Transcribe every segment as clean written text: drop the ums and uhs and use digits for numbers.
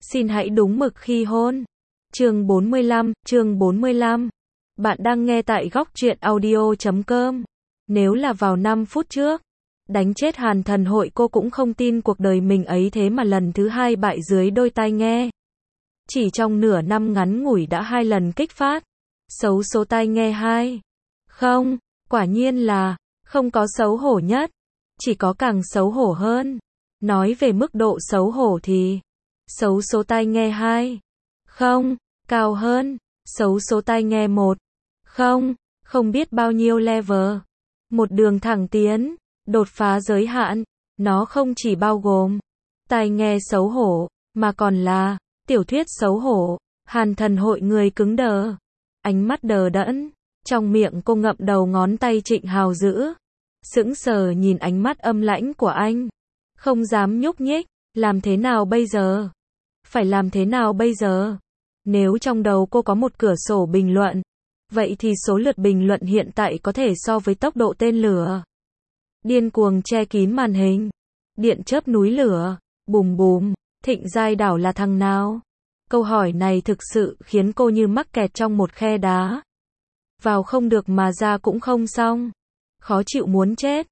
Xin hãy đúng mực khi hôn. Chương 45. Bạn đang nghe tại góc truyện audio.com. Nếu là vào 5 phút trước, đánh chết Hàn Thần Hội, cô cũng không tin cuộc đời mình ấy thế mà lần thứ hai bại dưới đôi tai nghe. Chỉ trong nửa năm ngắn ngủi đã 2 lần kích phát. Xấu số tai nghe 2. Không, quả nhiên là không có xấu hổ nhất, chỉ có càng xấu hổ hơn. Nói về mức độ xấu hổ thì xấu số tai nghe 2. Không, cao hơn xấu số tai nghe 1. Không biết bao nhiêu level. Một đường thẳng tiến, đột phá giới hạn. Nó không chỉ bao gồm tai nghe xấu hổ, mà còn là tiểu thuyết xấu hổ. Hàn Thần Hội người cứng đờ, ánh mắt đờ đẫn, trong miệng cô ngậm đầu ngón tay Trịnh Hào giữ, sững sờ nhìn ánh mắt âm lãnh của anh, không dám nhúc nhích. Làm thế nào bây giờ? Phải làm thế nào bây giờ? Nếu trong đầu cô có một cửa sổ bình luận, vậy thì số lượt bình luận hiện tại có thể so với tốc độ tên lửa điên cuồng che kín màn hình. Điện chớp núi lửa, bùm bùm. Thịnh Giai Đảo là thằng nào? Câu hỏi này thực sự khiến cô như mắc kẹt trong một khe đá. Vào không được mà ra cũng không xong. Khó chịu muốn chết.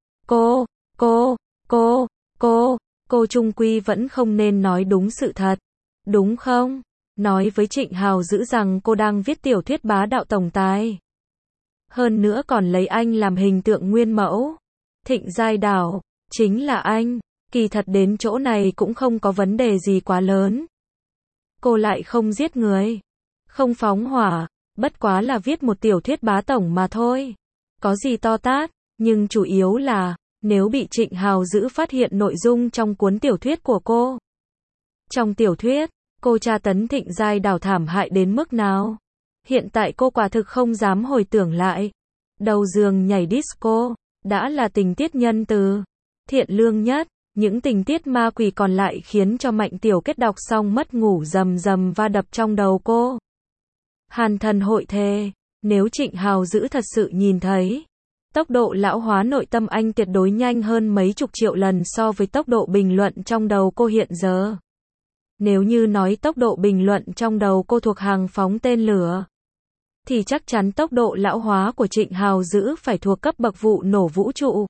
Cô chung quy vẫn không nên nói đúng sự thật, đúng không? Nói với Trịnh Hào giữ rằng cô đang viết tiểu thuyết bá đạo tổng tài. Hơn nữa còn lấy anh làm hình tượng nguyên mẫu. Thịnh Giai Đảo, chính là anh. Kỳ thật đến chỗ này cũng không có vấn đề gì quá lớn. Cô lại không giết người, không phóng hỏa, bất quá là viết một tiểu thuyết bá tổng mà thôi. Có gì to tát, nhưng chủ yếu là, nếu bị Trịnh Hào giữ phát hiện nội dung trong cuốn tiểu thuyết của cô. Trong tiểu thuyết, cô tra tấn Thịnh Giai Đảo thảm hại đến mức nào? Hiện tại cô quả thực không dám hồi tưởng lại. Đầu giường nhảy disco, đã là tình tiết nhân từ, thiện lương nhất. Những tình tiết ma quỷ còn lại khiến cho Mạnh Tiểu Kết đọc xong mất ngủ rầm rầm va đập trong đầu cô. Hàn Thần Hội thề, nếu Trịnh Hào giữ thật sự nhìn thấy, tốc độ lão hóa nội tâm anh tuyệt đối nhanh hơn mấy chục triệu lần so với tốc độ bình luận trong đầu cô hiện giờ. Nếu như nói tốc độ bình luận trong đầu cô thuộc hàng phóng tên lửa, thì chắc chắn tốc độ lão hóa của Trịnh Hào giữ phải thuộc cấp bậc vụ nổ vũ trụ.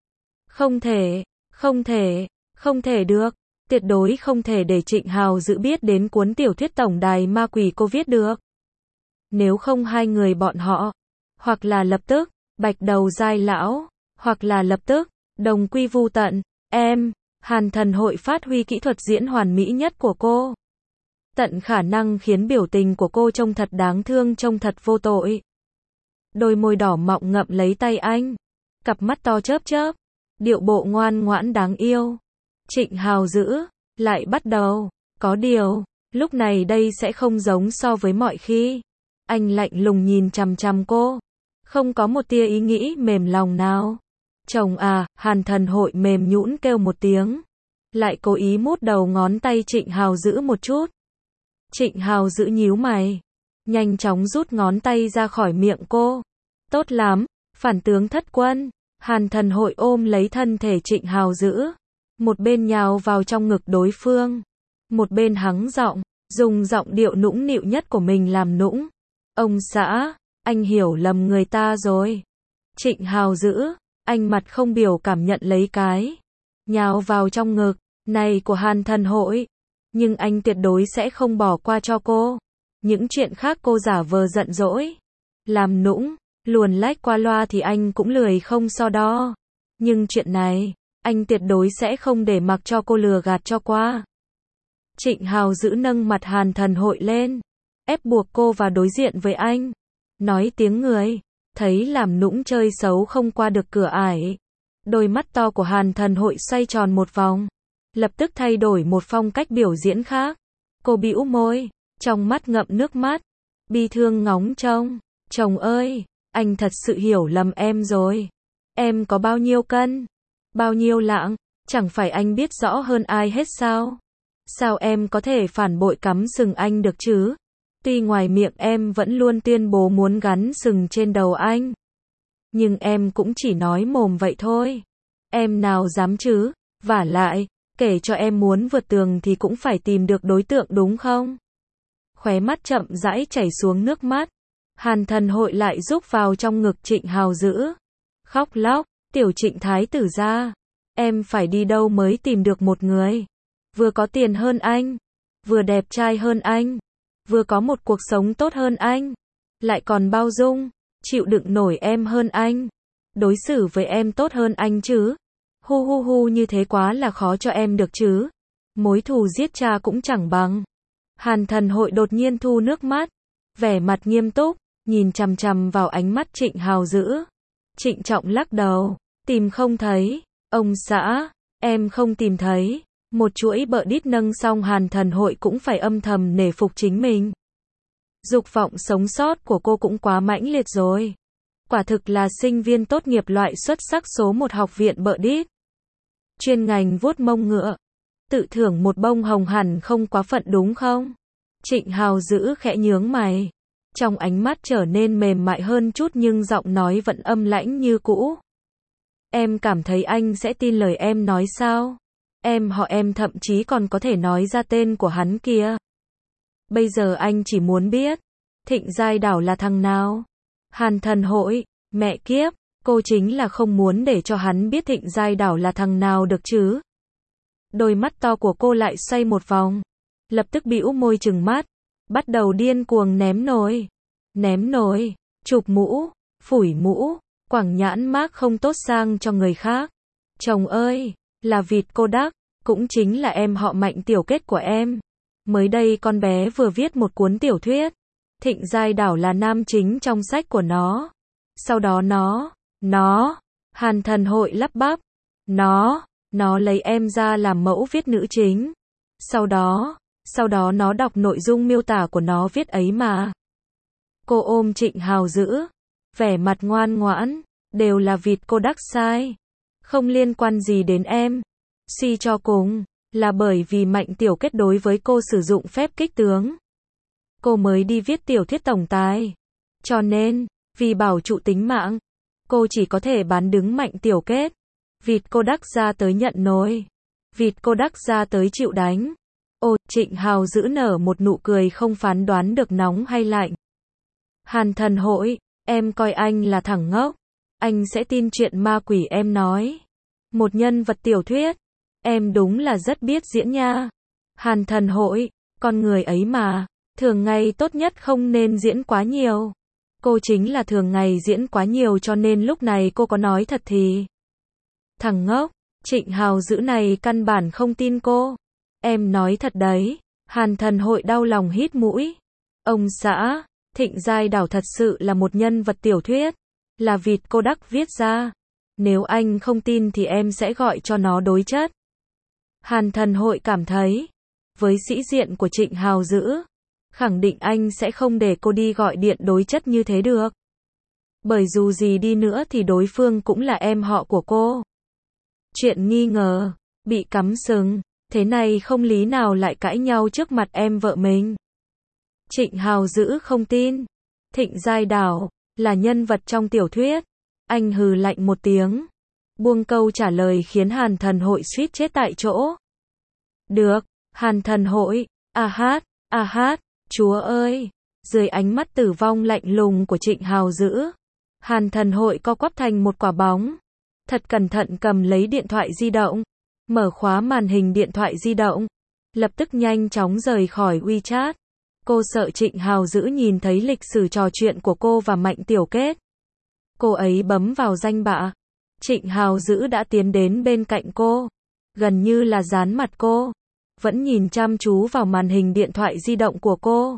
Không thể được, tuyệt đối không thể để Trịnh Hào giữ biết đến cuốn tiểu thuyết tổng đài ma quỷ cô viết được. Nếu không hai người bọn họ, hoặc là lập tức bạch đầu dai lão, hoặc là lập tức đồng quy vu tận. Hàn Thần Hội phát huy kỹ thuật diễn hoàn mỹ nhất của cô, tận khả năng khiến biểu tình của cô trông thật đáng thương, trông thật vô tội. Đôi môi đỏ mọng ngậm lấy tay anh, cặp mắt to chớp chớp, điệu bộ ngoan ngoãn đáng yêu. Trịnh Hào giữ lại bắt đầu, có điều, lúc này đây sẽ không giống so với mọi khi. Anh lạnh lùng nhìn chằm chằm cô, không có một tia ý nghĩ mềm lòng nào. Chồng à, Hàn Thần Hội mềm nhũn kêu một tiếng, lại cố ý mút đầu ngón tay Trịnh Hào giữ một chút. Trịnh Hào giữ nhíu mày, nhanh chóng rút ngón tay ra khỏi miệng cô. Tốt lắm, phản tướng thất quân. Hàn Thần Hội ôm lấy thân thể Trịnh Hào giữ, một bên nhào vào trong ngực đối phương, một bên hắng giọng, dùng giọng điệu nũng nịu nhất của mình làm nũng. Ông xã, anh hiểu lầm người ta rồi. Trịnh Hào giữ, anh mặt không biểu cảm nhận lấy cái nhào vào trong ngực này của Hàn Thần Hội, nhưng anh tuyệt đối sẽ không bỏ qua cho cô. Những chuyện khác cô giả vờ giận dỗi, làm nũng, luồn lách qua loa thì anh cũng lười không so đo. Nhưng chuyện này, anh tuyệt đối sẽ không để mặc cho cô lừa gạt cho qua. Trịnh Hào giữ nâng mặt Hàn Thần Hội lên, ép buộc cô vào đối diện với anh. Nói tiếng người, thấy làm nũng chơi xấu không qua được cửa ải. Đôi mắt to của Hàn Thần Hội xoay tròn một vòng, lập tức thay đổi một phong cách biểu diễn khác. Cô bĩu môi, trong mắt ngậm nước mắt, bi thương ngóng trông. Chồng ơi, anh thật sự hiểu lầm em rồi. Em có bao nhiêu cân, bao nhiêu lạng, chẳng phải anh biết rõ hơn ai hết sao? Sao em có thể phản bội cắm sừng anh được chứ? Tuy ngoài miệng em vẫn luôn tuyên bố muốn gắn sừng trên đầu anh, nhưng em cũng chỉ nói mồm vậy thôi. Em nào dám chứ? Vả lại, Kể cho em muốn vượt tường thì cũng phải tìm được đối tượng đúng không? Khóe mắt chậm rãi chảy xuống nước mắt. Hàn Thần Hội lại rúc vào trong ngực Trịnh Hào Dữ. Khóc lóc, tiểu Trịnh thái tử gia. Em phải đi đâu mới tìm được một người? Vừa có tiền hơn anh, vừa đẹp trai hơn anh, vừa có một cuộc sống tốt hơn anh, lại còn bao dung, chịu đựng nổi em hơn anh, đối xử với em tốt hơn anh chứ. Hu hu hu, như thế quá là khó cho em được chứ. Mối thù giết cha cũng chẳng bằng. Hàn Thần Hội đột nhiên thu nước mắt, vẻ mặt nghiêm túc, nhìn chằm chằm vào ánh mắt Trịnh Hào Dữ. Trịnh trọng lắc đầu, tìm không thấy. Ông xã, em không tìm thấy. Một chuỗi bợ đít nâng xong Hàn Thần Hội cũng phải âm thầm nể phục chính mình. Dục vọng sống sót của cô cũng quá mãnh liệt rồi. Quả thực là sinh viên tốt nghiệp loại xuất sắc số 1 học viện bợ đít. Chuyên ngành vuốt mông ngựa. Tự thưởng một bông hồng hẳn không quá phận đúng không? Trịnh Hào Dữ khẽ nhướng mày. Trong ánh mắt trở nên mềm mại hơn chút nhưng giọng nói vẫn âm lãnh như cũ. Em cảm thấy anh sẽ tin lời em nói sao? Em thậm chí còn có thể nói ra tên của hắn kia. Bây giờ anh chỉ muốn biết, Thịnh Giai Đảo là thằng nào? Hàn Thần Hội, mẹ kiếp, cô chính là không muốn để cho hắn biết Thịnh Giai Đảo là thằng nào được chứ? Đôi mắt to của cô lại xoay một vòng, lập tức bĩu môi trừng mắt, bắt đầu điên cuồng ném nồi, chụp mũ, phủi mũ, quẳng nhãn mác không tốt sang cho người khác. Chồng ơi, là vịt cô Đắc, cũng chính là em họ Mạnh tiểu kết của em. Mới đây con bé vừa viết một cuốn tiểu thuyết, Thịnh Giai Đảo là nam chính trong sách của nó. Sau đó nó, Hàn Thần Hội lắp bắp, nó lấy em ra làm mẫu viết nữ chính. Sau đó nó đọc nội dung miêu tả của nó viết ấy mà. Cô ôm Trịnh Hào Dữ, vẻ mặt ngoan ngoãn, đều là vịt cô Đắc sai. Không liên quan gì đến em. Suy cho cùng, là bởi vì Mạnh tiểu kết đối với cô sử dụng phép kích tướng. Cô mới đi viết tiểu thuyết tổng tài. Cho nên, vì bảo trụ tính mạng, cô chỉ có thể bán đứng Mạnh tiểu kết. Vịt cô Đắc ra tới nhận nồi. Vịt cô Đắc ra tới chịu đánh. Ồ, Trịnh Hào Dữ nở một nụ cười không phán đoán được nóng hay lạnh. Hàn Thần Hội, em coi anh là thằng ngốc. Anh sẽ tin chuyện ma quỷ em nói. Một nhân vật tiểu thuyết. Em đúng là rất biết diễn nha. Hàn Thần Hội, con người ấy mà, thường ngày tốt nhất không nên diễn quá nhiều. Cô chính là thường ngày diễn quá nhiều cho nên lúc này cô có nói thật thì. Thằng ngốc, Trịnh Hào Dữ này căn bản không tin cô. Em nói thật đấy. Hàn Thần Hội đau lòng hít mũi. Ông xã, Thịnh Giai Đảo thật sự là một nhân vật tiểu thuyết. Là vịt cô Đắc viết ra. Nếu anh không tin thì em sẽ gọi cho nó đối chất. Hàn Thần Hội cảm thấy, với sĩ diện của Trịnh Hào Dữ, khẳng định anh sẽ không để cô đi gọi điện đối chất như thế được. Bởi dù gì đi nữa thì đối phương cũng là em họ của cô. Chuyện nghi ngờ, bị cắm sừng, thế này không lý nào lại cãi nhau trước mặt em vợ mình. Trịnh Hào Dữ không tin. Thịnh Giai Đảo là nhân vật trong tiểu thuyết. Anh hừ lạnh một tiếng, buông câu trả lời khiến Hàn Thần Hội suýt chết tại chỗ. Được, Hàn Thần Hội, a hát, chúa ơi. Dưới ánh mắt tử vong lạnh lùng của Trịnh Hào Dữ, Hàn Thần Hội co quắp thành một quả bóng. Thật cẩn thận cầm lấy điện thoại di động, mở khóa màn hình điện thoại di động, lập tức nhanh chóng rời khỏi WeChat. Cô sợ Trịnh Hào Dữ nhìn thấy lịch sử trò chuyện của cô và Mạnh tiểu kết. Cô ấy bấm vào danh bạ. Trịnh Hào Dữ đã tiến đến bên cạnh cô, gần như là dán mặt cô, vẫn nhìn chăm chú vào màn hình điện thoại di động của cô.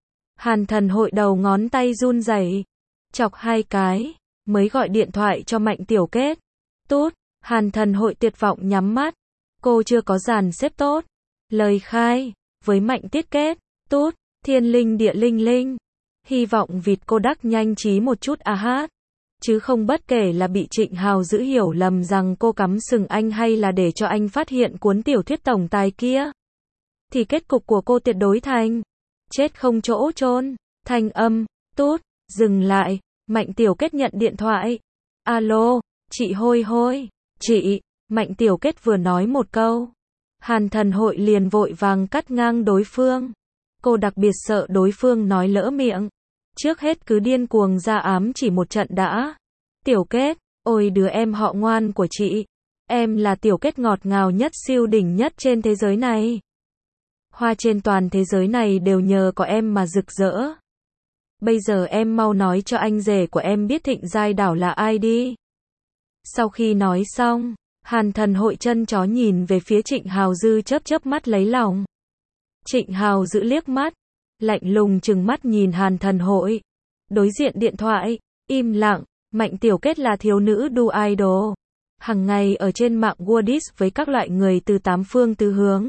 Hàn Thần Hội đầu ngón tay run rẩy, chọc 2 cái, mới gọi điện thoại cho Mạnh tiểu kết. Tút, Hàn Thần Hội tuyệt vọng nhắm mắt. Cô chưa có dàn xếp tốt. Lời khai, với Mạnh tiết kết. Tút, thiên linh địa linh linh. Hy vọng vịt cô Đắc nhanh trí một chút a hát. Chứ không bất kể là bị Trịnh Hào Dữ hiểu lầm rằng cô cắm sừng anh hay là để cho anh phát hiện cuốn tiểu thuyết tổng tài kia. Thì kết cục của cô tuyệt đối thành chết không chỗ chôn. Thanh âm, tút, dừng lại. Mạnh tiểu kết nhận điện thoại. Alo, chị Hôi Hôi. Chị, Mạnh tiểu kết vừa nói một câu. Hàn Thần Hội liền vội vàng cắt ngang đối phương. Cô đặc biệt sợ đối phương nói lỡ miệng. Trước hết cứ điên cuồng ra ám chỉ một trận đã. Tiểu Kết, ôi đứa em họ ngoan của chị. Em là Tiểu Kết ngọt ngào nhất siêu đỉnh nhất trên thế giới này. Hoa trên toàn thế giới này đều nhờ có em mà rực rỡ. Bây giờ em mau nói cho anh rể của em biết Thịnh Giai Đảo là ai đi. Sau khi nói xong, Hàn Thần Hội chân chó nhìn về phía Trịnh Hào Dư chớp chớp mắt lấy lòng. Trịnh Hào Dư liếc mắt, lạnh lùng trừng mắt nhìn Hàn Thần Hội. Đối diện điện thoại, im lặng, Mạnh Tiểu Kết là thiếu nữ đu idol. Hằng ngày ở trên mạng Wordis với các loại người từ tám phương tứ hướng.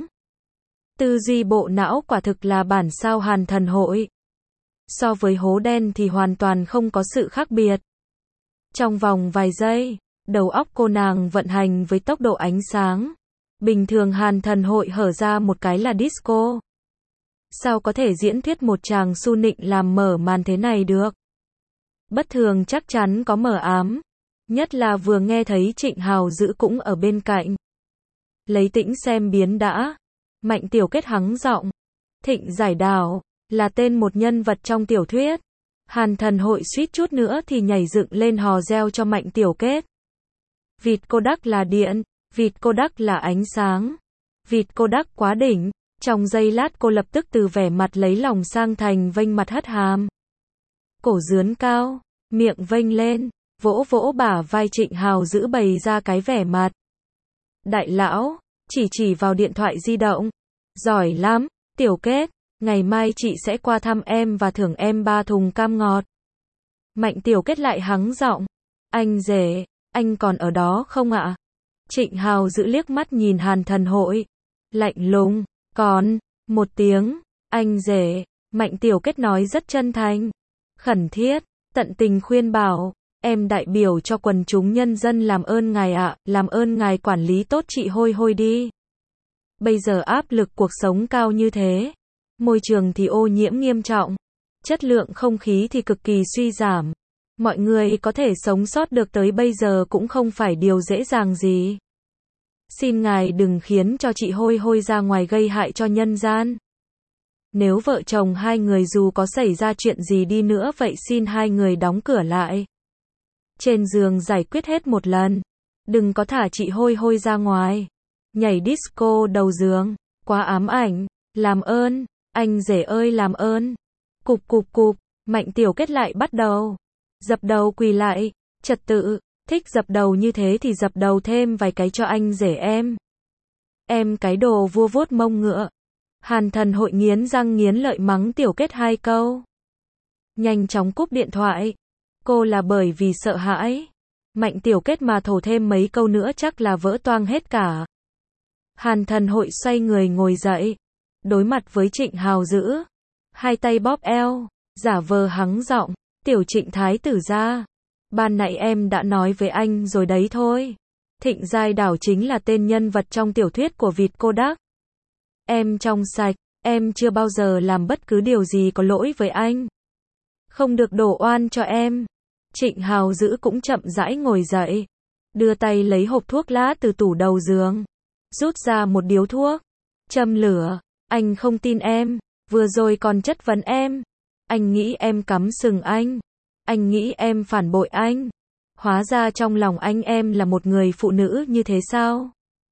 Tư duy bộ não quả thực là bản sao Hàn Thần Hội. So với hố đen thì hoàn toàn không có sự khác biệt. Trong vòng vài giây, đầu óc cô nàng vận hành với tốc độ ánh sáng. Bình thường Hàn Thần Hội hở ra một cái là disco. Sao có thể diễn thuyết một chàng su nịnh làm mở màn thế này được? Bất thường chắc chắn có mờ ám. Nhất là vừa nghe thấy Trịnh Hào Dữ cũng ở bên cạnh. Lấy tĩnh xem biến đã. Mạnh Tiểu Kết hắng giọng. Thịnh Giai Đảo là tên một nhân vật trong tiểu thuyết. Hàn Thần Hội suýt chút nữa thì nhảy dựng lên hò reo cho Mạnh Tiểu Kết. Vịt Kodak là điện, vịt Kodak là ánh sáng. Vịt Kodak quá đỉnh. Trong giây lát cô lập tức từ vẻ mặt lấy lòng sang thành vênh mặt hất hàm. Cổ dướn cao, miệng vênh lên, vỗ vỗ bả vai Trịnh Hào Dữ bày ra cái vẻ mặt. Đại lão, chỉ vào điện thoại di động. Giỏi lắm, Tiểu Kết, ngày mai chị sẽ qua thăm em và thưởng em 3 thùng cam ngọt. Mạnh Tiểu Kết lại hắng giọng. Anh rể, anh còn ở đó không ạ? Trịnh Hào Dữ liếc mắt nhìn Hàn Thần Hội. Lạnh lùng, còn, một tiếng, anh rể. Mạnh Tiểu Kết nói rất chân thành, khẩn thiết, tận tình khuyên bảo. Em đại biểu cho quần chúng nhân dân làm ơn ngài ạ, làm ơn ngài quản lý tốt chị Hôi Hôi đi. Bây giờ áp lực cuộc sống cao như thế. Môi trường thì ô nhiễm nghiêm trọng. Chất lượng không khí thì cực kỳ suy giảm. Mọi người có thể sống sót được tới bây giờ cũng không phải điều dễ dàng gì. Xin ngài đừng khiến cho chị Hôi Hôi ra ngoài gây hại cho nhân gian. Nếu vợ chồng hai người dù có xảy ra chuyện gì đi nữa vậy xin hai người đóng cửa lại. Trên giường giải quyết hết một lần. Đừng có thả chị Hôi Hôi ra ngoài. Nhảy disco đầu giường. Quá ám ảnh. Làm ơn. Anh rể ơi làm ơn. Cục cục cục. Mạnh Tiểu Kết lại bắt đầu. Dập đầu quỳ lại. Trật tự. Thích dập đầu như thế thì dập đầu thêm vài cái cho anh rể em. Em cái đồ vua vuốt mông ngựa. Hàn Thần Hội nghiến răng nghiến lợi mắng Tiểu Kết 2 câu. Nhanh chóng cúp điện thoại. Cô là bởi vì sợ hãi. Mạnh Tiểu Kết mà thổ thêm mấy câu nữa chắc là vỡ toang hết cả. Hàn Thần Hội xoay người ngồi dậy. Đối mặt với Trịnh Hào Dữ. Hai tay bóp eo. Giả vờ hắng giọng. Tiểu Trịnh thái tử gia. Ban nãy em đã nói với anh rồi đấy thôi. Thịnh Giai Đảo chính là tên nhân vật trong tiểu thuyết của vịt Kodak. Em trong sạch. Em chưa bao giờ làm bất cứ điều gì có lỗi với anh. Không được đổ oan cho em. Trịnh Hào Dữ cũng chậm rãi ngồi dậy. Đưa tay lấy hộp thuốc lá từ tủ đầu giường. Rút ra một điếu thuốc. Châm lửa. Anh không tin em. Vừa rồi còn chất vấn em. Anh nghĩ em cắm sừng anh. Anh nghĩ em phản bội anh. Hóa ra trong lòng anh em là một người phụ nữ như thế sao?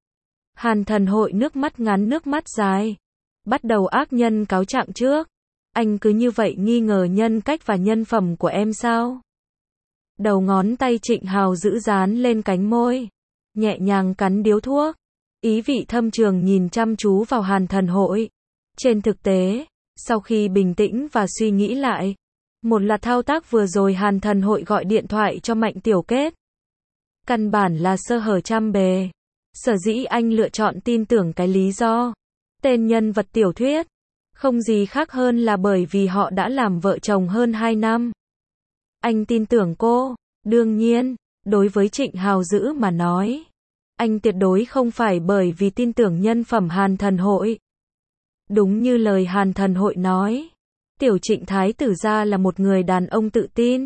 Hàn Thần Hội nước mắt ngắn nước mắt dài. Bắt đầu ác nhân cáo trạng trước. Anh cứ như vậy nghi ngờ nhân cách và nhân phẩm của em sao? Đầu ngón tay Trịnh Hào Dữ dán lên cánh môi. Nhẹ nhàng cắn điếu thuốc. Ý vị thâm trường nhìn chăm chú vào Hàn Thần Hội. Trên thực tế, sau khi bình tĩnh và suy nghĩ lại, một loạt thao tác vừa rồi Hàn Thần Hội gọi điện thoại cho Mạnh Tiểu Kết. Căn bản là sơ hở trăm bề. Sở dĩ anh lựa chọn tin tưởng cái lý do. Tên nhân vật tiểu thuyết. Không gì khác hơn là bởi vì họ đã làm vợ chồng hơn 2 năm. Anh tin tưởng cô. Đương nhiên, đối với Trịnh Hào Dữ mà nói. Anh tuyệt đối không phải bởi vì tin tưởng nhân phẩm Hàn Thần Hội. Đúng như lời Hàn Thần Hội nói. Tiểu Trịnh thái tử gia là một người đàn ông tự tin.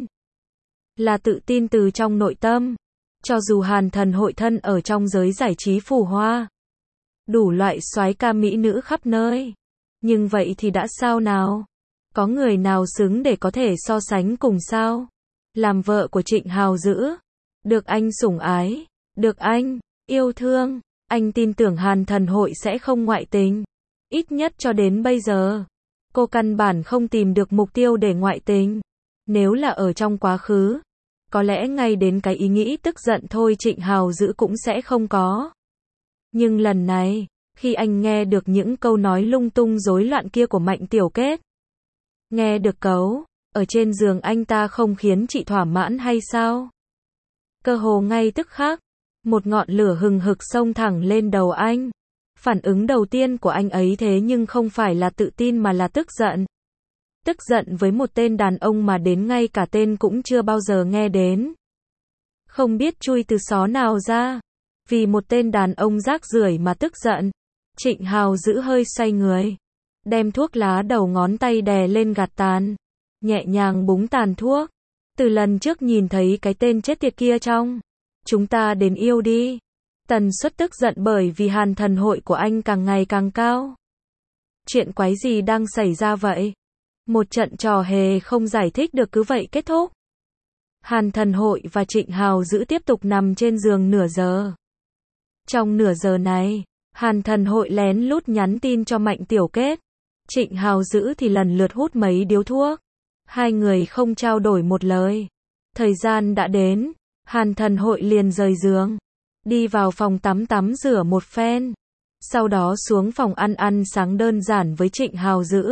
Là tự tin từ trong nội tâm. Cho dù Hàn Thần Hội thân ở trong giới giải trí phù hoa. đủ loại soái ca mỹ nữ khắp nơi. Nhưng vậy thì đã sao nào? Có người nào xứng để có thể so sánh cùng sao? Làm vợ của Trịnh Hào Dữ, được anh sủng ái, được anh yêu thương, anh tin tưởng Hàn Thần Hội sẽ không ngoại tình. Ít nhất cho đến bây giờ, cô căn bản không tìm được mục tiêu để ngoại tình. Nếu là ở trong quá khứ, có lẽ ngay đến cái ý nghĩ tức giận thôi Trịnh Hào Dữ cũng sẽ không có. Nhưng lần này, khi anh nghe được những câu nói lung tung rối loạn kia của Mạnh Tiểu Kết, nghe được câu, ở trên giường anh ta không khiến chị thỏa mãn hay sao? Cơ hồ ngay tức khắc, một ngọn lửa hừng hực xông thẳng lên đầu anh. Phản ứng đầu tiên của anh ấy thế nhưng không phải là tự tin mà là tức giận. Tức giận với một tên đàn ông mà đến ngay cả tên cũng chưa bao giờ nghe đến. Không biết chui từ xó nào ra. Vì một tên đàn ông rác rưởi mà tức giận. Trịnh Hào Dữ hơi xoay người, đem thuốc lá đầu ngón tay đè lên gạt tàn, nhẹ nhàng búng tàn thuốc. Từ lần trước nhìn thấy cái tên chết tiệt kia trong Chúng Ta Đến Yêu Đi, tần suất tức giận bởi vì Hàn Thần Hội của anh càng ngày càng cao. Chuyện quái gì đang xảy ra vậy? Một trận trò hề không giải thích được cứ vậy kết thúc. Hàn Thần Hội và Trịnh Hào Dữ tiếp tục nằm trên giường nửa giờ. Trong nửa giờ này, Hàn Thần Hội lén lút nhắn tin cho Mạnh Tiểu Kết. Trịnh Hào Dữ thì lần lượt hút mấy điếu thuốc. Hai người không trao đổi một lời. Thời gian đã đến, Hàn Thần Hội liền rời giường, đi vào phòng tắm rửa một phen. Sau đó xuống phòng ăn sáng đơn giản với Trịnh Hào Dữ.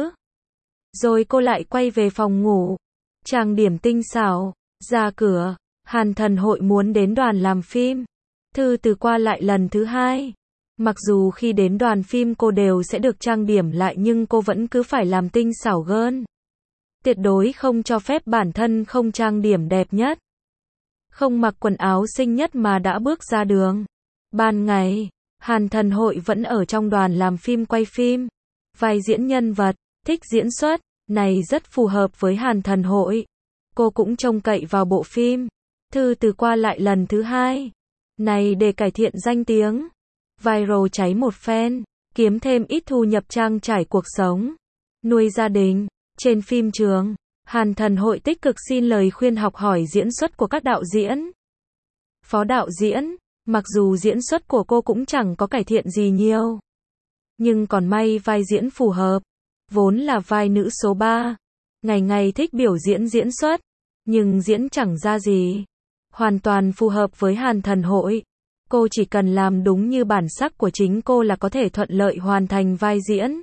Rồi cô lại quay về phòng ngủ, trang điểm tinh xảo, ra cửa. Hàn Thần Hội muốn đến đoàn làm phim. Thư từ qua lại lần thứ hai. Mặc dù khi đến đoàn phim cô đều sẽ được trang điểm lại nhưng cô vẫn cứ phải làm tinh xảo hơn. Tuyệt đối không cho phép bản thân không trang điểm đẹp nhất, không mặc quần áo xinh nhất mà đã bước ra đường. Ban ngày, Hàn Thần Hội vẫn ở trong đoàn làm phim quay phim. Vai diễn nhân vật, thích diễn xuất, này rất phù hợp với Hàn Thần Hội. Cô cũng trông cậy vào bộ phim Thư từ qua lại lần thứ hai này để cải thiện danh tiếng, viral cháy một phen, kiếm thêm ít thu nhập trang trải cuộc sống, nuôi gia đình. Trên phim trường, Hàn Thần Hội tích cực xin lời khuyên học hỏi diễn xuất của các đạo diễn, phó đạo diễn. Mặc dù diễn xuất của cô cũng chẳng có cải thiện gì nhiều, nhưng còn may vai diễn phù hợp. Vốn là vai nữ số 3, ngày ngày thích biểu diễn diễn xuất, nhưng diễn chẳng ra gì. Hoàn toàn phù hợp với Hàn Thần Hội. Cô chỉ cần làm đúng như bản sắc của chính cô là có thể thuận lợi hoàn thành vai diễn.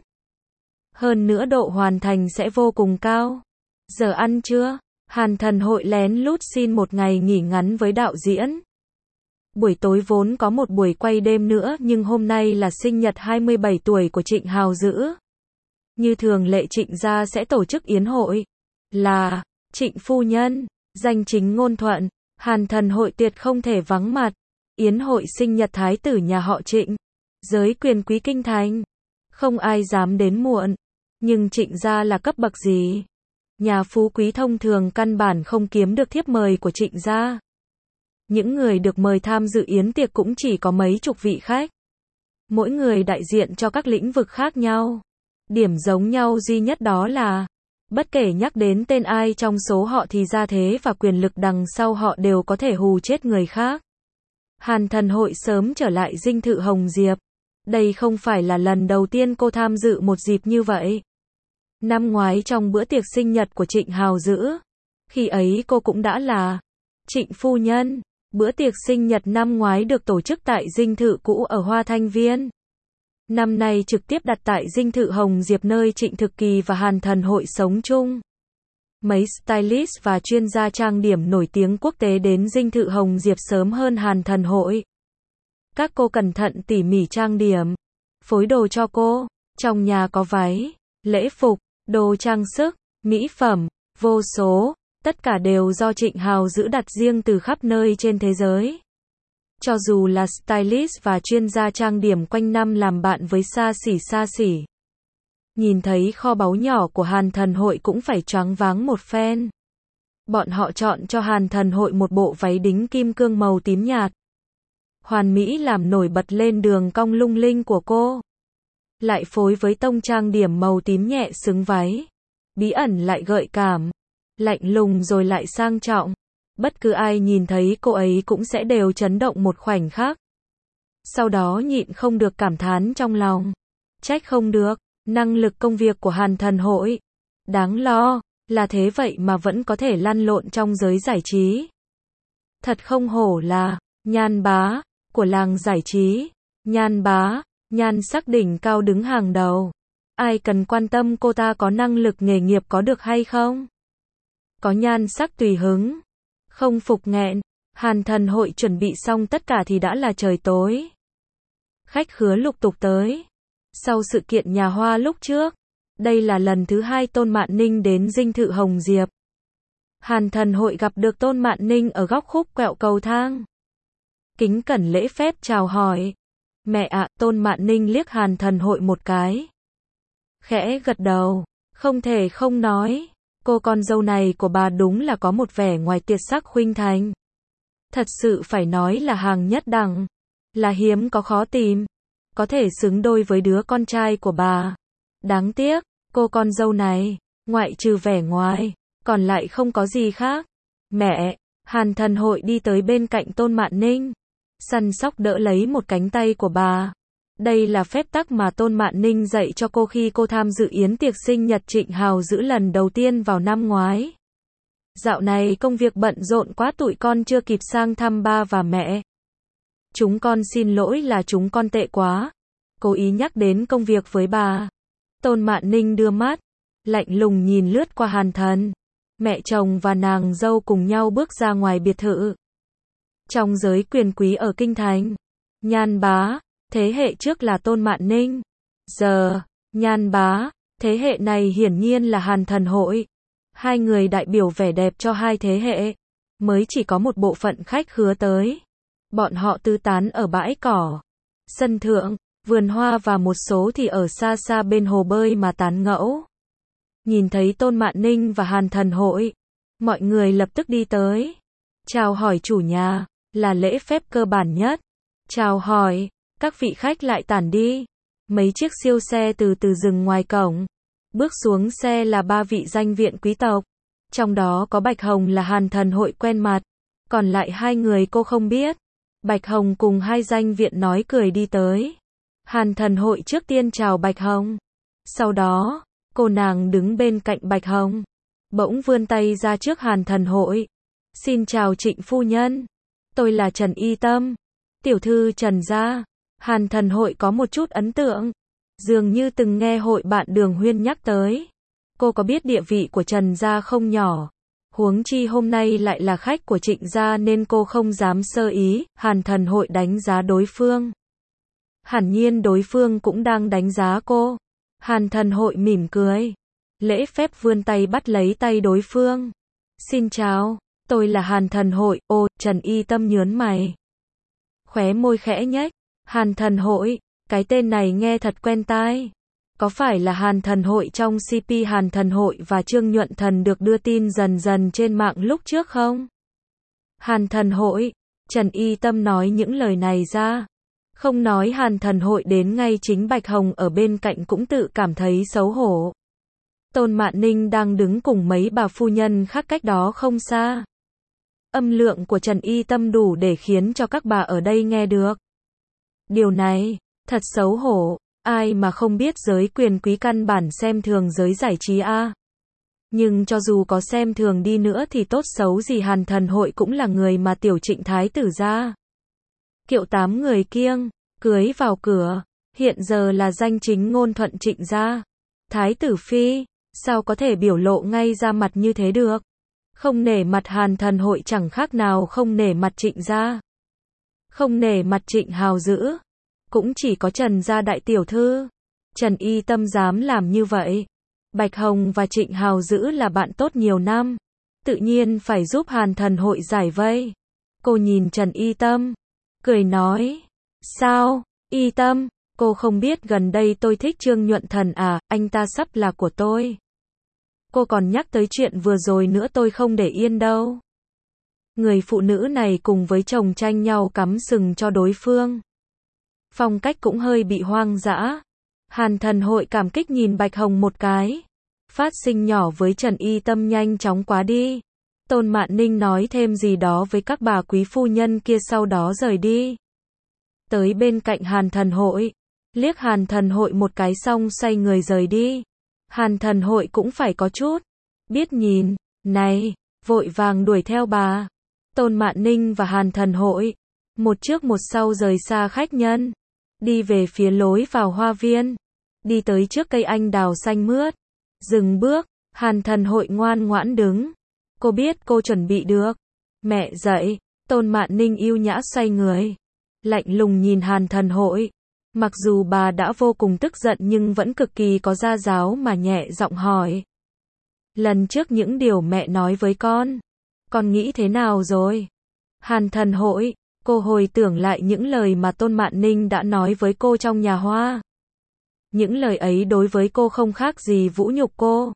Hơn nữa độ hoàn thành sẽ vô cùng cao. Giờ ăn trưa, Hàn Thần Hội lén lút xin một ngày nghỉ ngắn với đạo diễn. Buổi tối vốn có một buổi quay đêm nữa nhưng hôm nay là sinh nhật 27 tuổi của Trịnh Hào Dữ. Như thường lệ Trịnh gia sẽ tổ chức yến hội. Là Trịnh phu nhân, danh chính ngôn thuận, Hàn Thần Hội tuyệt không thể vắng mặt. Yến hội sinh nhật thái tử nhà họ Trịnh, giới quyền quý kinh thành, không ai dám đến muộn. Nhưng Trịnh gia là cấp bậc gì? Nhà phú quý thông thường căn bản không kiếm được thiếp mời của Trịnh gia. Những người được mời tham dự yến tiệc cũng chỉ có mấy chục vị khách. Mỗi người đại diện cho các lĩnh vực khác nhau. Điểm giống nhau duy nhất đó là, bất kể nhắc đến tên ai trong số họ thì gia thế và quyền lực đằng sau họ đều có thể hù chết người khác. Hàn Thần Hội sớm trở lại dinh thự Hồng Diệp. Đây không phải là lần đầu tiên cô tham dự một dịp như vậy. Năm ngoái trong bữa tiệc sinh nhật của Trịnh Hào Dữ, khi ấy cô cũng đã là Trịnh phu nhân. Bữa tiệc sinh nhật năm ngoái được tổ chức tại dinh thự cũ ở Hoa Thanh Viên. Năm nay trực tiếp đặt tại dinh thự Hồng Diệp nơi Trịnh Thực Kỳ và Hàn Thần Hội sống chung. Mấy stylist và chuyên gia trang điểm nổi tiếng quốc tế đến dinh thự Hồng Diệp sớm hơn Hàn Thần Hội. Các cô cẩn thận tỉ mỉ trang điểm, phối đồ cho cô. Trong nhà có váy, lễ phục, đồ trang sức, mỹ phẩm, vô số. Tất cả đều do Trịnh Hào Dữ đặt riêng từ khắp nơi trên thế giới. Cho dù là stylist và chuyên gia trang điểm quanh năm làm bạn với xa xỉ. Nhìn thấy kho báu nhỏ của Hàn Thần Hội cũng phải choáng váng một phen. Bọn họ chọn cho Hàn Thần Hội một bộ váy đính kim cương màu tím nhạt. hoàn mỹ làm nổi bật lên đường cong lung linh của cô. Lại phối với tông trang điểm màu tím nhẹ xứng váy. Bí ẩn lại gợi cảm. Lạnh lùng rồi lại sang trọng. Bất cứ ai nhìn thấy cô ấy cũng sẽ đều chấn động một khoảnh khắc. Sau đó nhịn không được cảm thán trong lòng. Trách không được, năng lực công việc của Hàn Thần Hội. Đáng lo, là thế vậy mà vẫn có thể lăn lộn trong giới giải trí. Thật không hổ là nhan bá của làng giải trí. Nhan bá, nhan sắc đỉnh cao đứng hàng đầu. Ai cần quan tâm cô ta có năng lực nghề nghiệp có được hay không? Có nhan sắc tùy hứng. Không phục nghẹn. Hàn Thần Hội chuẩn bị xong tất cả thì đã là trời tối. Khách khứa lục tục tới. Sau sự kiện nhà Hoa lúc trước, đây là lần thứ 2 Tôn Mạn Ninh đến dinh thự Hồng Diệp. Hàn Thần Hội gặp được Tôn Mạn Ninh ở góc khúc quẹo cầu thang. Kính cẩn lễ phép chào hỏi. Mẹ ạ, Tôn Mạn Ninh liếc Hàn Thần Hội một cái. Khẽ gật đầu, không thể không nói. Cô con dâu này của bà đúng là có một vẻ ngoài tuyệt sắc khuynh thành. Thật sự phải nói là hàng nhất đẳng. Là hiếm có khó tìm. Có thể xứng đôi với đứa con trai của bà. Đáng tiếc, cô con dâu này, ngoại trừ vẻ ngoài, còn lại không có gì khác. Mẹ, Hàn Thần Hội đi tới bên cạnh Tôn Mạn Ninh. Săn sóc đỡ lấy một cánh tay của bà. Đây là phép tắc mà Tôn Mạn Ninh dạy cho cô khi cô tham dự yến tiệc sinh nhật Trịnh Hào Dữ lần đầu tiên vào năm ngoái. Dạo này công việc bận rộn quá tụi con chưa kịp sang thăm ba và mẹ. Chúng con xin lỗi là chúng con tệ quá. Cố ý nhắc đến công việc với bà. Tôn Mạn Ninh đưa mắt, lạnh lùng nhìn lướt qua Hàn Thần. Mẹ chồng và nàng dâu cùng nhau bước ra ngoài biệt thự. Trong giới quyền quý ở Kinh Thành, nhan bá, thế hệ trước là Tôn Mạn Ninh. Giờ, nhan bá, thế hệ này hiển nhiên là Hàn Thần Hội. Hai người đại biểu vẻ đẹp cho hai thế hệ. Mới chỉ có một bộ phận khách khứa tới. Bọn họ tứ tán ở bãi cỏ, sân thượng, vườn hoa và một số thì ở xa xa bên hồ bơi mà tán gẫu. Nhìn thấy Tôn Mạn Ninh và Hàn Thần Hội, mọi người lập tức đi tới. Chào hỏi chủ nhà, là lễ phép cơ bản nhất. Chào hỏi, các vị khách lại tản đi. Mấy chiếc siêu xe từ từ dừng ngoài cổng. Bước xuống xe là 3 vị danh viện quý tộc. Trong đó có Bạch Hồng là Hàn Thần Hội quen mặt. Còn lại 2 người cô không biết. Bạch Hồng cùng 2 danh viện nói cười đi tới. Hàn Thần Hội trước tiên chào Bạch Hồng. Sau đó, cô nàng đứng bên cạnh Bạch Hồng. Bỗng vươn tay ra trước Hàn Thần Hội. Xin chào Trịnh phu nhân. Tôi là Trần Y Tâm. Tiểu thư Trần gia. Hàn Thần Hội có một chút ấn tượng. Dường như từng nghe hội bạn Đường Huyên nhắc tới. Cô có biết địa vị của Trần gia không nhỏ. Huống chi hôm nay lại là khách của Trịnh gia nên cô không dám sơ ý. Hàn Thần Hội đánh giá đối phương. Hẳn nhiên đối phương cũng đang đánh giá cô. Hàn Thần Hội mỉm cười. Lễ phép vươn tay bắt lấy tay đối phương. Xin chào, tôi là Hàn Thần Hội. Ô, Trần Y Tâm nhớn mày. Khóe môi khẽ nhếch. Hàn Thần Hội, cái tên này nghe thật quen tai. Có phải là Hàn Thần Hội trong CP Hàn Thần Hội và Trương Nhuận Thần được đưa tin dần dần trên mạng lúc trước không? Hàn Thần Hội, Trần Y Tâm nói những lời này ra. Không nói Hàn Thần Hội đến ngay chính Bạch Hồng ở bên cạnh cũng tự cảm thấy xấu hổ. Tôn Mạn Ninh đang đứng cùng mấy bà phu nhân khác cách đó không xa. Âm lượng của Trần Y Tâm đủ để khiến cho các bà ở đây nghe được. Điều này, thật xấu hổ, ai mà không biết giới quyền quý căn bản xem thường giới giải trí a. Nhưng cho dù có xem thường đi nữa thì tốt xấu gì Hàn Thần Hội cũng là người mà tiểu Trịnh thái tử gia. Kiệu 8 người kiêng, cưới vào cửa, hiện giờ là danh chính ngôn thuận Trịnh gia. Thái tử phi, sao có thể biểu lộ ngay ra mặt như thế được? Không nể mặt Hàn Thần Hội chẳng khác nào không nể mặt Trịnh gia. Không nể mặt Trịnh Hào Dữ. Cũng chỉ có Trần gia đại tiểu thư. Trần Y Tâm dám làm như vậy. Bạch Hồng và Trịnh Hào Dữ là bạn tốt nhiều năm. Tự nhiên phải giúp Hàn Thần Hội giải vây. Cô nhìn Trần Y Tâm. Cười nói. Sao, Y Tâm, cô không biết gần đây tôi thích Trương Nhuận Thần à, anh ta sắp là của tôi. Cô còn nhắc tới chuyện vừa rồi nữa tôi không để yên đâu. Người phụ nữ này cùng với chồng tranh nhau cắm sừng cho đối phương. Phong cách cũng hơi bị hoang dã. Hàn Thần Hội cảm kích nhìn Bạch Hồng một cái. Phát sinh nhỏ với Trần Y Tâm nhanh chóng quá đi. Tôn Mạn Ninh nói thêm gì đó với các bà quý phu nhân kia sau đó rời đi. Tới bên cạnh Hàn Thần Hội. Liếc Hàn Thần Hội một cái xong xoay người rời đi. Hàn Thần Hội cũng phải có chút biết nhìn. Này, vội vàng đuổi theo bà. Tôn Mạn Ninh và Hàn Thần Hội. Một trước một sau rời xa khách nhân. Đi về phía lối vào hoa viên. Đi tới trước cây anh đào xanh mướt. Dừng bước, Hàn Thần Hội ngoan ngoãn đứng. Cô biết cô chuẩn bị được. Mẹ dậy, Tôn Mạn Ninh yêu nhã xoay người. Lạnh lùng nhìn Hàn Thần Hội. Mặc dù bà đã vô cùng tức giận nhưng vẫn cực kỳ có gia giáo mà nhẹ giọng hỏi. Lần trước những điều mẹ nói với con nghĩ thế nào rồi? Hàn Thần Hội, cô hồi tưởng lại những lời mà Tôn Mạn Ninh đã nói với cô trong nhà hoa. Những lời ấy đối với cô không khác gì vũ nhục cô.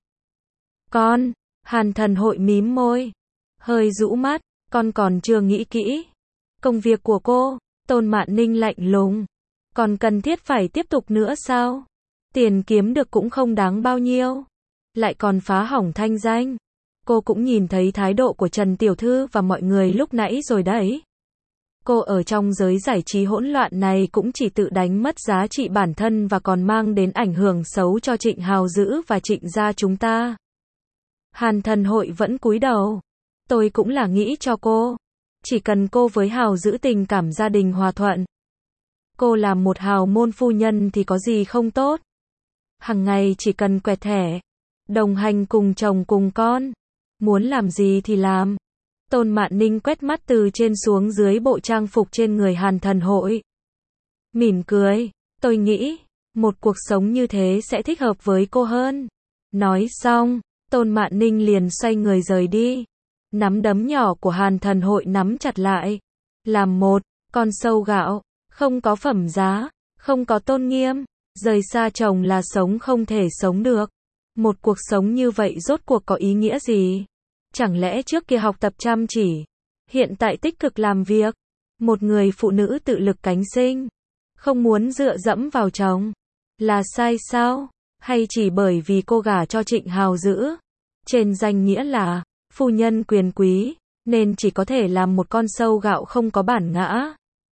Hàn Thần Hội mím môi, hơi rũ mắt, con còn chưa nghĩ kỹ. Công việc của cô, Tôn Mạn Ninh lạnh lùng. Còn cần thiết phải tiếp tục nữa sao? Tiền kiếm được cũng không đáng bao nhiêu. Lại còn phá hỏng thanh danh. Cô cũng nhìn thấy thái độ của Trần Tiểu Thư và mọi người lúc nãy rồi đấy. Cô ở trong giới giải trí hỗn loạn này cũng chỉ tự đánh mất giá trị bản thân và còn mang đến ảnh hưởng xấu cho Trịnh Hào Dữ và Trịnh gia chúng ta. Hàn Thần Hội vẫn cúi đầu. Tôi cũng là nghĩ cho cô. Chỉ cần cô với Hào Dữ tình cảm gia đình hòa thuận. Cô làm một hào môn phu nhân thì có gì không tốt. Hằng ngày chỉ cần quẹt thẻ. Đồng hành cùng chồng cùng con. Muốn làm gì thì làm. Tôn Mạn Ninh quét mắt từ trên xuống dưới bộ trang phục trên người Hàn Thần Hội. Mỉm cười. Tôi nghĩ, một cuộc sống như thế sẽ thích hợp với cô hơn. Nói xong, Tôn Mạn Ninh liền xoay người rời đi. Nắm đấm nhỏ của Hàn Thần Hội nắm chặt lại. Làm một con sâu gạo, không có phẩm giá, không có tôn nghiêm. Rời xa chồng là sống không thể sống được. Một cuộc sống như vậy rốt cuộc có ý nghĩa gì? Chẳng lẽ trước kia học tập chăm chỉ, hiện tại tích cực làm việc, một người phụ nữ tự lực cánh sinh, không muốn dựa dẫm vào chồng, là sai sao? Hay chỉ bởi vì cô gả cho Trịnh Hào Dữ, trên danh nghĩa là phu nhân quyền quý, nên chỉ có thể làm một con sâu gạo không có bản ngã?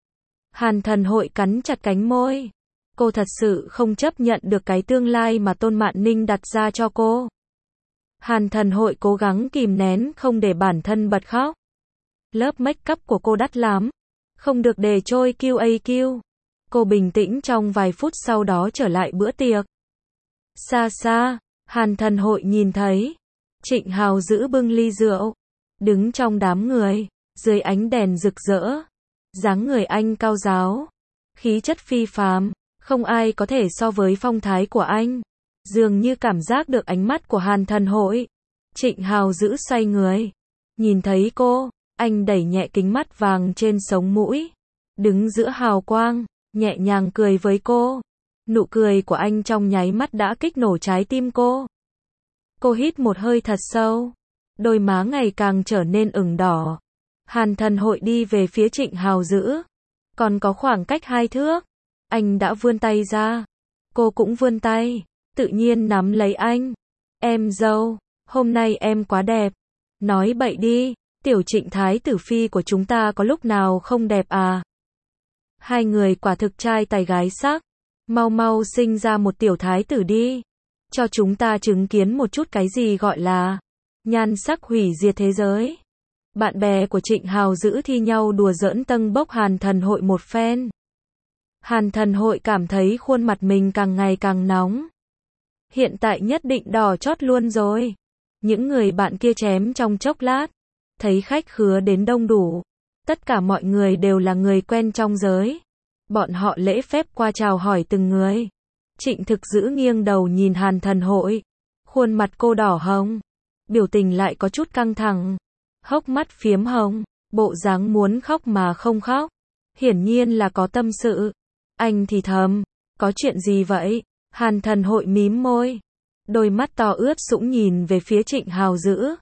Hàn Thần Hội cắn chặt cánh môi. Cô thật sự không chấp nhận được cái tương lai mà Tôn Mạn Ninh đặt ra cho cô. Hàn Thần Hội cố gắng kìm nén không để bản thân bật khóc. Lớp make up của cô đắt lắm. Không được để trôi QAQ. Cô bình tĩnh trong vài phút sau đó trở lại bữa tiệc. Xa xa, Hàn Thần Hội nhìn thấy. Trịnh Hào Dữ bưng ly rượu. Đứng trong đám người, dưới ánh đèn rực rỡ. Dáng người anh cao ráo. Khí chất phi phàm. Không ai có thể so với phong thái của anh. Dường như cảm giác được ánh mắt của Hàn Thần Hội. Trịnh Hào Dữ xoay người. Nhìn thấy cô, anh đẩy nhẹ kính mắt vàng trên sống mũi. Đứng giữa hào quang, nhẹ nhàng cười với cô. Nụ cười của anh trong nháy mắt đã kích nổ trái tim cô. Cô hít một hơi thật sâu. Đôi má ngày càng trở nên ửng đỏ. Hàn Thần Hội đi về phía Trịnh Hào Dữ. Còn có khoảng cách 2 thước. Anh đã vươn tay ra. Cô cũng vươn tay. Tự nhiên nắm lấy anh. Em dâu, hôm nay em quá đẹp. Nói bậy đi, tiểu Trịnh thái tử phi của chúng ta có lúc nào không đẹp à? Hai người quả thực trai tài gái sắc. Mau mau sinh ra một tiểu thái tử đi. Cho chúng ta chứng kiến một chút cái gì gọi là nhan sắc hủy diệt thế giới. Bạn bè của Trịnh Hào Dữ thi nhau đùa giỡn tâng bốc Hàn Thần Hội một phen. Hàn Thần Hội cảm thấy khuôn mặt mình càng ngày càng nóng. Hiện tại nhất định đỏ chót luôn rồi. Những người bạn kia chém trong chốc lát. Thấy khách khứa đến đông đủ. Tất cả mọi người đều là người quen trong giới. Bọn họ lễ phép qua chào hỏi từng người. Trịnh Thực Dữ nghiêng đầu nhìn Hàn Thần Hội. Khuôn mặt cô đỏ hồng. Biểu tình lại có chút căng thẳng. Hốc mắt phiếm hồng. Bộ dáng muốn khóc mà không khóc. Hiển nhiên là có tâm sự. Anh thì thầm. Có chuyện gì vậy? Hàn Thần Hội mím môi. Đôi mắt to ướt sũng nhìn về phía Trịnh Hào Dữ.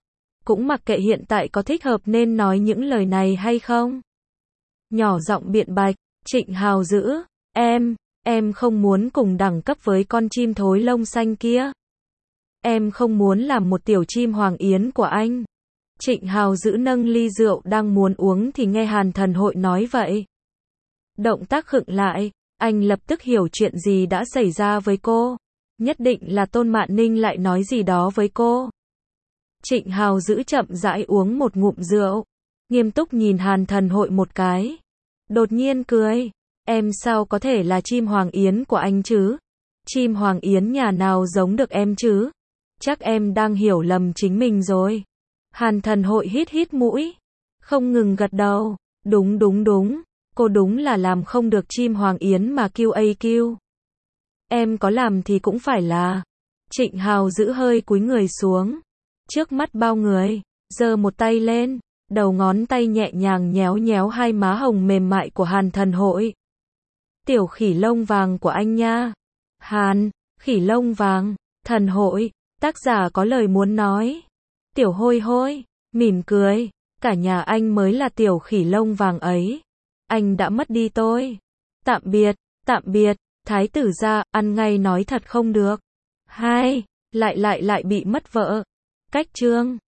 cũng mặc kệ hiện tại có thích hợp nên nói những lời này hay không. Nhỏ giọng biện bạch, Trịnh Hào giữ, em không muốn cùng đẳng cấp với con chim thối lông xanh kia. Em không muốn làm một tiểu chim Hoàng Yến của anh. Trịnh Hào giữ nâng ly rượu đang muốn uống thì nghe Hàn Thần Hội nói vậy. Động tác khựng lại, anh lập tức hiểu chuyện gì đã xảy ra với cô. Nhất định là Tôn Mạn Ninh lại nói gì đó với cô. Trịnh Hào giữ chậm rãi uống một ngụm rượu, nghiêm túc nhìn Hàn Thần Hội một cái. Đột nhiên cười, em sao có thể là chim Hoàng Yến của anh chứ? Chim Hoàng Yến nhà nào giống được em chứ? Chắc em đang hiểu lầm chính mình rồi. Hàn Thần Hội hít hít mũi, không ngừng gật đầu. Đúng, cô đúng là làm không được chim Hoàng Yến mà QAQ. Em có làm thì cũng phải là. Trịnh Hào giữ hơi cúi người xuống, trước mắt bao người, giơ một tay lên, đầu ngón tay nhẹ nhàng nhéo nhéo hai má hồng mềm mại của Hàn Thần Hội. Tiểu khỉ lông vàng của anh nha. Hàn, khỉ lông vàng, Thần Hội, tác giả có lời muốn nói. Tiểu Hôi Hôi, mỉm cười, cả nhà anh mới là tiểu khỉ lông vàng ấy. Anh đã mất đi tôi. Tạm biệt, thái tử gia, ăn ngay nói thật không được. Hai, lại bị mất vợ. Cách chương